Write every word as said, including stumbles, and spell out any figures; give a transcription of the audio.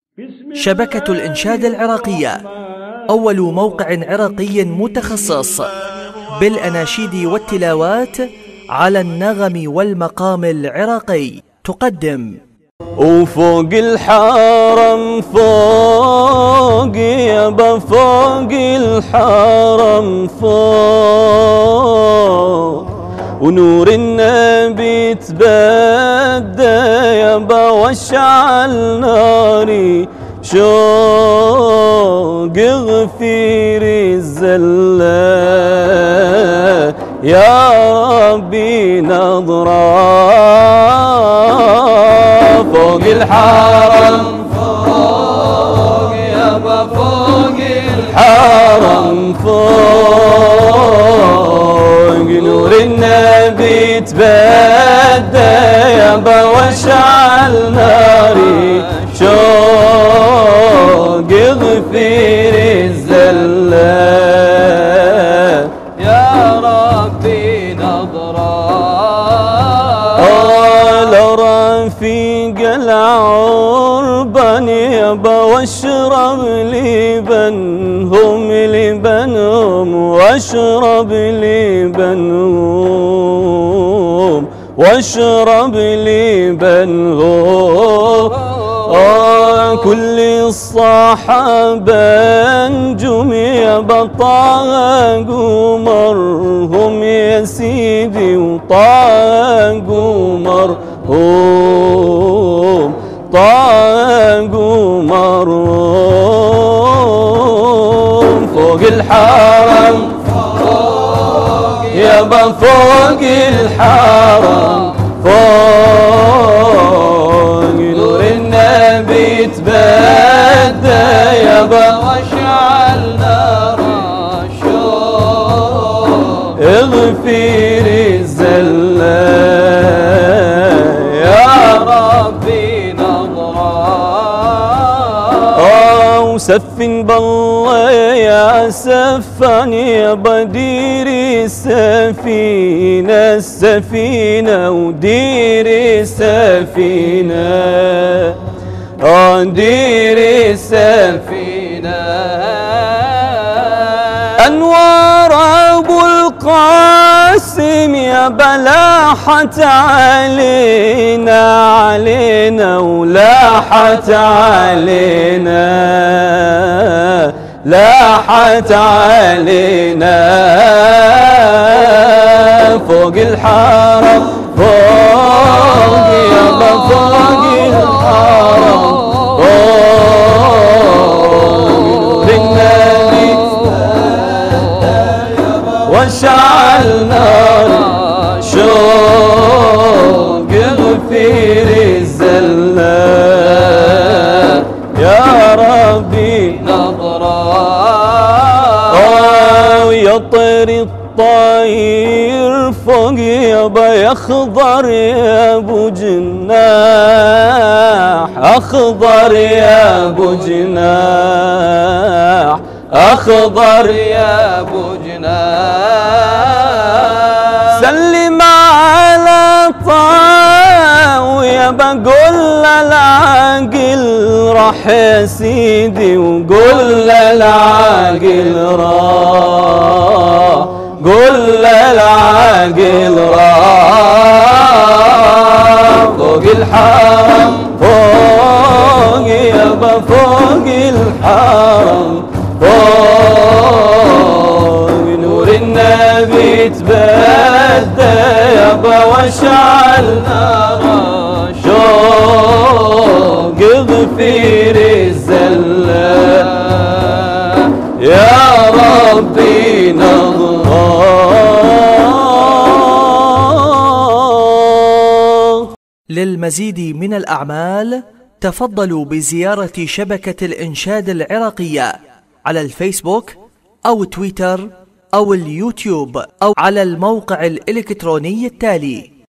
شبكة الإنشاد العراقية، أول موقع عراقي متخصص بالأناشيد والتلاوات على النغم والمقام العراقي، تقدم. وفوق الحرم فوق يابا، فوق الحرم فوق، ونور النبي تبدى يابا، واشعل ناري شوق، غفير الزلة يا ربي نظرة. فوق الحرم فوق يابا، فوق الحرم فوق، نور النبي تبدى يابا، واشعل ناري شوق، غفير الزلة يا ربي نظرة. رفيق العربان يابا، واشرب لبنهم لبنهم، واشرب لبنهم، واشرب لبنهم. آه كل الصحابة نجوم يابا، طه قمرهم يا سيدي، وطه قمرهم، طه قمرهم. فوق الحرم فوق يابا، فوق الحرم فوق، نور النبي تبدى يابا، واشعل نار شوق، اغفر الزلة يا ربي نظرة. وسفن بالله يا سفان يابا، ديري السفينة السفينة، وديري السفينة، اه ديري السفينة. أنوار أبو القاسم يابا، لاحت علينا علينا، ولاحت علينا، لاحت علينا. فوق الحرم فوق يابا، فوق الحرم فوق، بالنبي واشعل نار شوق، غفير الزلة يا ربي نظرة. ويطير الطير فوق يابا، يخضر يا ابو جناح، اخضر يا ابو جناح، اخضر يا ابو جناح. سلم على طه يابا، قول العاقل راح يا سيدي، وقول العاقل راح، قول العاقل راح. فوق الحرم فوق يابا، فوق الحرم فوق، نور النبي تبدى يابا، واشعل نار شوق، غفير الزلة يا ربي نظرة. للمزيد من الأعمال تفضلوا بزيارة شبكة الإنشاد العراقية على الفيسبوك أو تويتر أو اليوتيوب، أو على الموقع الإلكتروني التالي: